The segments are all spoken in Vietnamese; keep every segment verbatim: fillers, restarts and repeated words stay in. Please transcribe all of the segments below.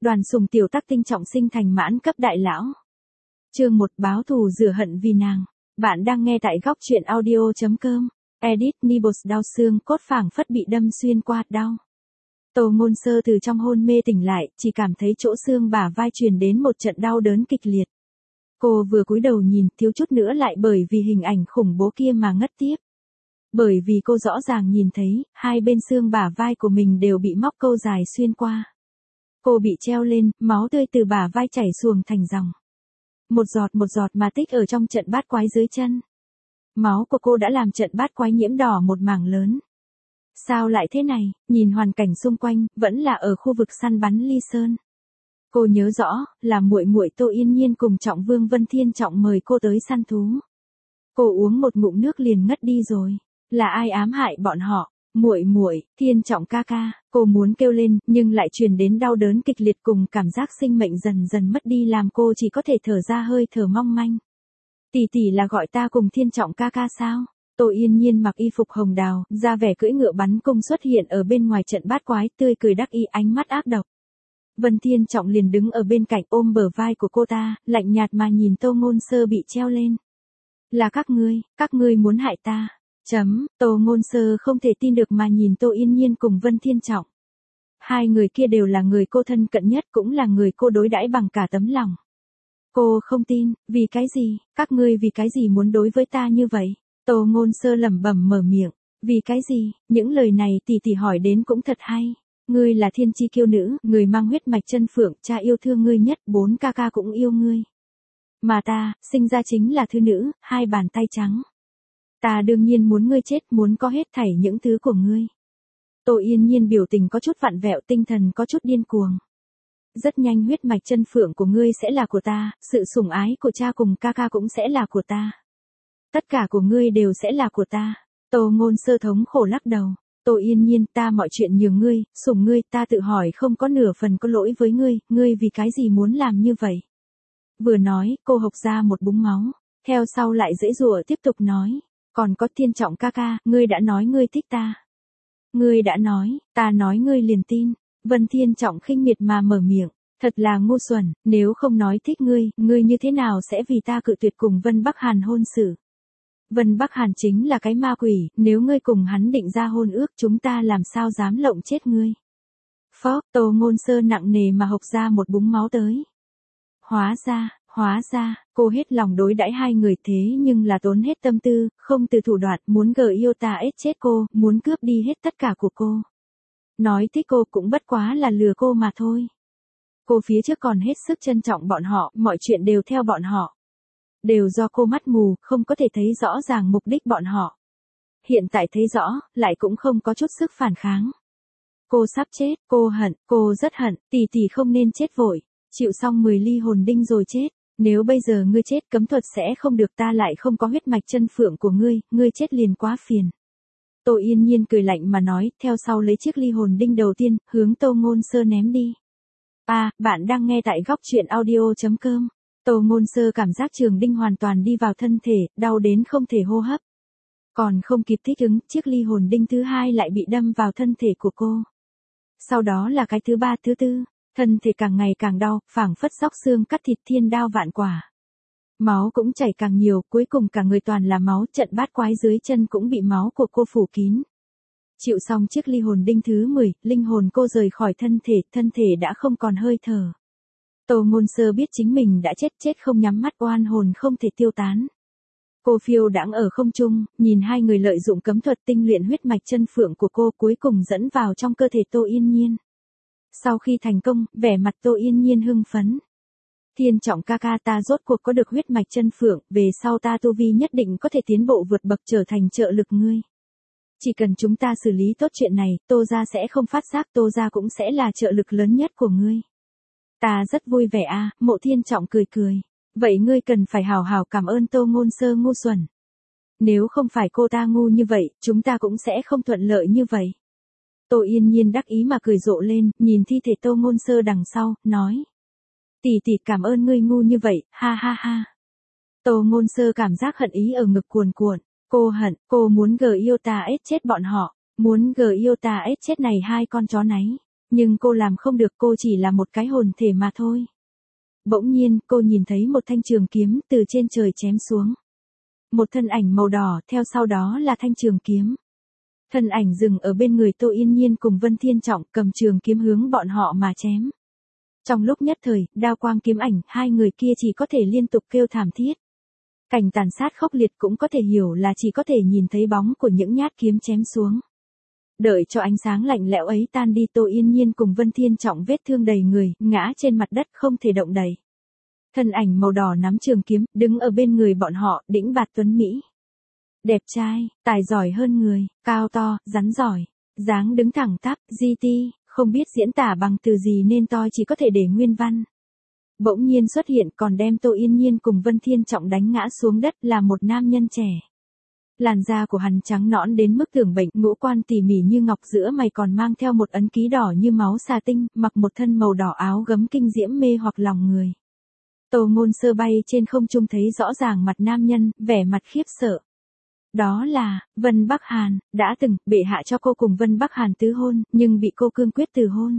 Đoàn Sùng tiểu tác tinh trọng sinh thành mãn cấp đại lão. Chương một báo thù rửa hận vì nàng. Bạn đang nghe tại góc truyện audio.com. Edit Nibbles đau xương cốt phảng phất bị đâm xuyên qua, đau. Tô Ngôn Sơ từ trong hôn mê tỉnh lại, chỉ cảm thấy chỗ xương bả vai truyền đến một trận đau đớn kịch liệt. Cô vừa cúi đầu nhìn, thiếu chút nữa lại bởi vì hình ảnh khủng bố kia mà ngất tiếp. Bởi vì cô rõ ràng nhìn thấy, hai bên xương bả vai của mình đều bị móc câu dài xuyên qua. Cô bị treo lên, máu tươi từ bả vai chảy xuồng thành dòng. Một giọt một giọt mà tích ở trong trận bát quái dưới chân. Máu của cô đã làm trận bát quái nhiễm đỏ một mảng lớn. Sao lại thế này, nhìn hoàn cảnh xung quanh, vẫn là ở khu vực săn bắn Ly Sơn. Cô nhớ rõ, là muội muội Tô Yên Nhiên cùng Trọng Vương Vân Thiên Trọng mời cô tới săn thú. Cô uống một ngụm nước liền ngất đi rồi. Là ai ám hại bọn họ? Muội muội, Thiên Trọng ca ca. Cô muốn kêu lên, nhưng lại truyền đến đau đớn kịch liệt cùng cảm giác sinh mệnh dần dần mất đi làm cô chỉ có thể thở ra hơi thở mong manh. Tỷ tỷ là gọi ta cùng Thiên Trọng ca ca sao? Tô Yên Nhiên mặc y phục hồng đào, ra vẻ cưỡi ngựa bắn cung xuất hiện ở bên ngoài trận bát quái, tươi cười đắc ý, ánh mắt ác độc. Vân Thiên Trọng liền đứng ở bên cạnh ôm bờ vai của cô ta, lạnh nhạt mà nhìn Tô Ngôn Sơ bị treo lên. Là các ngươi, các ngươi muốn hại ta. Chấm, Tô Ngôn Sơ không thể tin được mà nhìn Tô Yên Nhiên cùng Vân Thiên Trọng. Hai người kia đều là người cô thân cận nhất, cũng là người cô đối đãi bằng cả tấm lòng. Cô không tin, vì cái gì, các ngươi vì cái gì muốn đối với ta như vậy? Tô Ngôn Sơ lẩm bẩm mở miệng, vì cái gì, những lời này tỷ tỷ hỏi đến cũng thật hay. Ngươi là thiên chi kiêu nữ, người mang huyết mạch chân phượng, cha yêu thương ngươi nhất, bốn ca ca cũng yêu ngươi. Mà ta, sinh ra chính là thư nữ, hai bàn tay trắng. Ta đương nhiên muốn ngươi chết, muốn có hết thảy những thứ của ngươi. Tô Yên Nhiên biểu tình có chút vặn vẹo, tinh thần có chút điên cuồng. Rất nhanh huyết mạch chân phượng của ngươi sẽ là của ta, sự sủng ái của cha cùng ca ca cũng sẽ là của ta. Tất cả của ngươi đều sẽ là của ta. Tô Ngôn Sơ thống khổ lắc đầu. Tô Yên Nhiên, ta mọi chuyện nhường ngươi, sủng ngươi, ta tự hỏi không có nửa phần có lỗi với ngươi, ngươi vì cái gì muốn làm như vậy? Vừa nói, cô hộc ra một búng máu, theo sau lại giãy giụa tiếp tục nói, còn có Thiên Trọng ca ca, ngươi đã nói ngươi thích ta. Ngươi đã nói, ta nói ngươi liền tin. Vân Thiên Trọng khinh miệt mà mở miệng, thật là ngu xuẩn, nếu không nói thích ngươi, ngươi như thế nào sẽ vì ta cự tuyệt cùng Vân Bắc Hàn hôn sự? Vân Bắc Hàn chính là cái ma quỷ, nếu ngươi cùng hắn định ra hôn ước, chúng ta làm sao dám lộng chết ngươi? Phó, Tô Ngôn Sơ nặng nề mà hộc ra một búng máu tới. Hóa ra, hóa ra, cô hết lòng đối đãi hai người thế nhưng là tốn hết tâm tư, không từ thủ đoạn, muốn gờ yêu ta ết chết cô, muốn cướp đi hết tất cả của cô. Nói thích cô cũng bất quá là lừa cô mà thôi. Cô phía trước còn hết sức trân trọng bọn họ, mọi chuyện đều theo bọn họ. Đều do cô mắt mù, không có thể thấy rõ ràng mục đích bọn họ. Hiện tại thấy rõ, lại cũng không có chút sức phản kháng. Cô sắp chết, cô hận, cô rất hận, tỷ tỷ không nên chết vội, chịu xong mười ly hồn đinh rồi chết. Nếu bây giờ ngươi chết cấm thuật sẽ không được, ta lại không có huyết mạch chân phượng của ngươi, ngươi chết liền quá phiền. Tô Yên Nhiên cười lạnh mà nói, theo sau lấy chiếc ly hồn đinh đầu tiên, hướng Tô Ngôn Sơ ném đi. À, bạn đang nghe tại góc truyện audio.com. Tô Ngôn Sơ cảm giác trường đinh hoàn toàn đi vào thân thể, đau đến không thể hô hấp. Còn không kịp thích ứng, chiếc ly hồn đinh thứ hai lại bị đâm vào thân thể của cô. Sau đó là cái thứ ba, thứ tư, thân thể càng ngày càng đau, phảng phất xóc xương cắt thịt, thiên đao vạn quả. Máu cũng chảy càng nhiều, cuối cùng cả người toàn là máu, trận bát quái dưới chân cũng bị máu của cô phủ kín. Chịu xong chiếc ly hồn đinh thứ mười, linh hồn cô rời khỏi thân thể, thân thể đã không còn hơi thở. Tô Ngôn Sơ biết chính mình đã chết, chết không nhắm mắt, oan hồn không thể tiêu tán. Cô phiêu đãng ở không trung, nhìn hai người lợi dụng cấm thuật tinh luyện huyết mạch chân phượng của cô, cuối cùng dẫn vào trong cơ thể Tô Yên Nhiên. Sau khi thành công, vẻ mặt Tô Yên Nhiên hưng phấn. Thiên Trọng ca ca, ta rốt cuộc có được huyết mạch chân phượng, về sau ta tu vi nhất định có thể tiến bộ vượt bậc trở thành trợ lực ngươi. Chỉ cần chúng ta xử lý tốt chuyện này, Tô gia sẽ không phát giác, Tô gia cũng sẽ là trợ lực lớn nhất của ngươi. Ta rất vui vẻ a, Mộ Thiên Trọng cười cười. Vậy ngươi cần phải hào hào cảm ơn Tô Ngôn Sơ ngu xuẩn. Nếu không phải cô ta ngu như vậy, chúng ta cũng sẽ không thuận lợi như vậy. Tô Yên Nhiên đắc ý mà cười rộ lên, nhìn thi thể Tô Ngôn Sơ đằng sau, nói. Tỷ tỷ cảm ơn ngươi ngu như vậy, ha ha ha. Tô Ngôn Sơ cảm giác hận ý ở ngực cuồn cuộn. Cô hận, cô muốn gờ yêu ta ết chết bọn họ. Muốn gờ yêu ta ết chết này hai con chó náy. Nhưng cô làm không được, cô chỉ là một cái hồn thể mà thôi. Bỗng nhiên, cô nhìn thấy một thanh trường kiếm từ trên trời chém xuống. Một thân ảnh màu đỏ, theo sau đó là thanh trường kiếm. Thân ảnh dừng ở bên người Tô Yên Nhiên cùng Vân Thiên Trọng, cầm trường kiếm hướng bọn họ mà chém. Trong lúc nhất thời, đao quang kiếm ảnh, hai người kia chỉ có thể liên tục kêu thảm thiết. Cảnh tàn sát khốc liệt cũng có thể hiểu là chỉ có thể nhìn thấy bóng của những nhát kiếm chém xuống. Đợi cho ánh sáng lạnh lẽo ấy tan đi, Tô Yên Nhiên cùng Vân Thiên Trọng vết thương đầy người, ngã trên mặt đất không thể động đậy. Thân ảnh màu đỏ nắm trường kiếm, đứng ở bên người bọn họ, đĩnh bạt tuấn Mỹ. Đẹp trai, tài giỏi hơn người, cao to, rắn giỏi, dáng đứng thẳng tắp, gi ti, không biết diễn tả bằng từ gì nên tôi chỉ có thể để nguyên văn. Bỗng nhiên xuất hiện còn đem Tô Yên Nhiên cùng Vân Thiên Trọng đánh ngã xuống đất là một nam nhân trẻ. Làn da của hắn trắng nõn đến mức tưởng bệnh, ngũ quan tỉ mỉ như ngọc, giữa mày còn mang theo một ấn ký đỏ như máu xà tinh, mặc một thân màu đỏ áo gấm kinh diễm mê hoặc lòng người. Tô Ngôn Sơ bay trên không trung thấy rõ ràng mặt nam nhân, vẻ mặt khiếp sợ. Đó là Vân Bắc Hàn, đã từng bệ hạ cho cô cùng Vân Bắc Hàn tứ hôn, nhưng bị cô cương quyết từ hôn.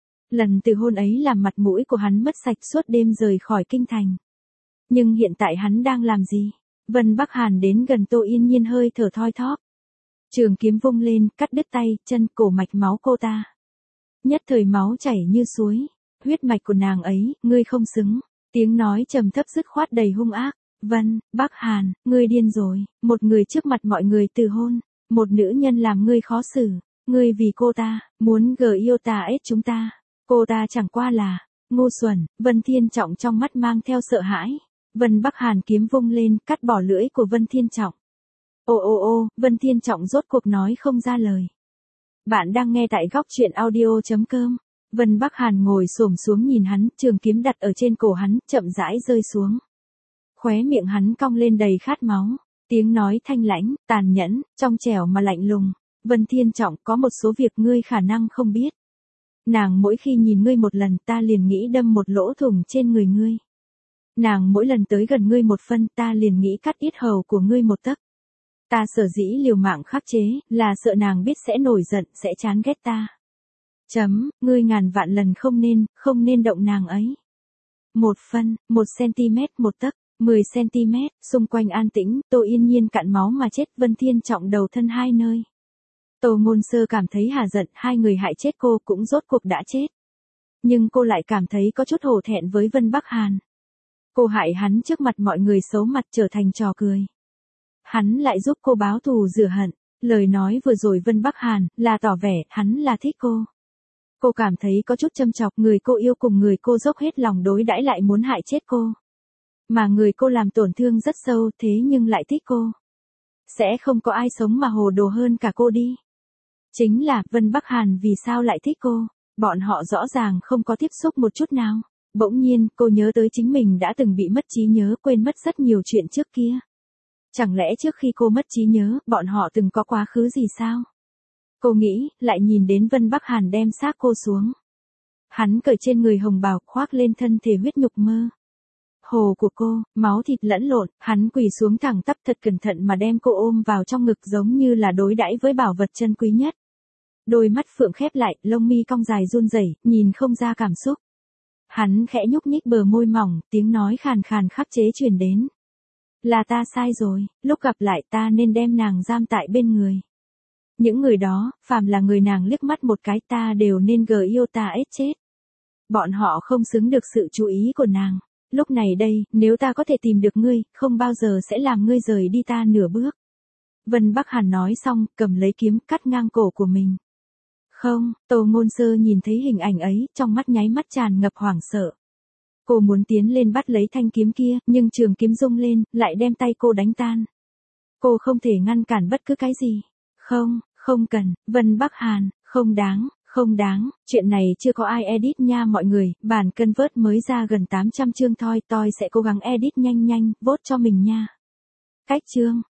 Lần từ hôn ấy làm mặt mũi của hắn mất sạch, suốt đêm rời khỏi kinh thành. Nhưng hiện tại hắn đang làm gì? Vân Bắc Hàn đến gần Tô Yên Nhiên hơi thở thoi thóp. Trường kiếm vung lên, cắt đứt tay, chân, cổ mạch máu cô ta. Nhất thời máu chảy như suối. Huyết mạch của nàng ấy, ngươi không xứng. Tiếng nói trầm thấp dứt khoát đầy hung ác. Vân Bắc Hàn, ngươi điên rồi. Một người trước mặt mọi người từ hôn. Một nữ nhân làm ngươi khó xử. Ngươi vì cô ta, muốn gờ yêu ta ết chúng ta. Cô ta chẳng qua là ngu xuẩn. Vân Thiên Trọng trong mắt mang theo sợ hãi. Vân Bắc Hàn kiếm vung lên, cắt bỏ lưỡi của Vân Thiên Trọng. Ô ô ô, Vân Thiên Trọng rốt cuộc nói không ra lời. Bạn đang nghe tại góc truyện audio chấm com. Vân Bắc Hàn ngồi xổm xuống nhìn hắn, trường kiếm đặt ở trên cổ hắn, chậm rãi rơi xuống. Khóe miệng hắn cong lên đầy khát máu. Tiếng nói thanh lãnh, tàn nhẫn, trong trẻo mà lạnh lùng. Vân Thiên Trọng, có một số việc ngươi khả năng không biết. Nàng mỗi khi nhìn ngươi một lần, ta liền nghĩ đâm một lỗ thủng trên người ngươi. Nàng mỗi lần tới gần ngươi một phân, ta liền nghĩ cắt yết hầu của ngươi một tấc. Ta sở dĩ liều mạng khắc chế, là sợ nàng biết sẽ nổi giận, sẽ chán ghét ta. Chấm, ngươi ngàn vạn lần không nên, không nên động nàng ấy. Một phân, một centimet một tấc, mười centimet, xung quanh an tĩnh, Tô Yên Nhiên cạn máu mà chết, Vân Thiên Trọng đầu thân hai nơi. Tô Ngôn Sơ cảm thấy hà giận, hai người hại chết cô cũng rốt cuộc đã chết. Nhưng cô lại cảm thấy có chút hổ thẹn với Vân Bắc Hàn. Cô hại hắn trước mặt mọi người, xấu mặt trở thành trò cười. Hắn lại giúp cô báo thù rửa hận. Lời nói vừa rồi Vân Bắc Hàn là tỏ vẻ hắn là thích cô. Cô cảm thấy có chút châm chọc, người cô yêu cùng người cô dốc hết lòng đối đãi lại muốn hại chết cô. Mà người cô làm tổn thương rất sâu, thế nhưng lại thích cô. Sẽ không có ai sống mà hồ đồ hơn cả cô đi. Chính là Vân Bắc Hàn vì sao lại thích cô. Bọn họ rõ ràng không có tiếp xúc một chút nào. Bỗng nhiên, cô nhớ tới chính mình đã từng bị mất trí nhớ, quên mất rất nhiều chuyện trước kia. Chẳng lẽ trước khi cô mất trí nhớ, bọn họ từng có quá khứ gì sao? Cô nghĩ, lại nhìn đến Vân Bắc Hàn đem xác cô xuống. Hắn cởi trên người hồng bào, khoác lên thân thể huyết nhục mơ hồ của cô, máu thịt lẫn lộn, hắn quỳ xuống thẳng tắp thật cẩn thận mà đem cô ôm vào trong ngực, giống như là đối đãi với bảo vật chân quý nhất. Đôi mắt phượng khép lại, lông mi cong dài run rẩy, nhìn không ra cảm xúc. Hắn khẽ nhúc nhích bờ môi mỏng, tiếng nói khàn khàn khắc chế truyền đến. Là ta sai rồi, lúc gặp lại ta nên đem nàng giam tại bên người. Những người đó, phàm là người nàng liếc mắt một cái, ta đều nên gờ yêu ta ết chết. Bọn họ không xứng được sự chú ý của nàng. Lúc này đây, nếu ta có thể tìm được ngươi, không bao giờ sẽ làm ngươi rời đi ta nửa bước. Vân Bắc Hàn nói xong, cầm lấy kiếm cắt ngang cổ của mình. Không, Tô Ngôn Sơ nhìn thấy hình ảnh ấy, trong mắt nháy mắt tràn ngập hoảng sợ. Cô muốn tiến lên bắt lấy thanh kiếm kia, nhưng trường kiếm rung lên, lại đem tay cô đánh tan. Cô không thể ngăn cản bất cứ cái gì. Không, không cần, Vân Bắc Hàn, không đáng, không đáng, chuyện này chưa có ai edit nha mọi người, bản convert mới ra gần tám trăm chương thôi, tôi sẽ cố gắng edit nhanh nhanh, vote cho mình nha. Cách chương.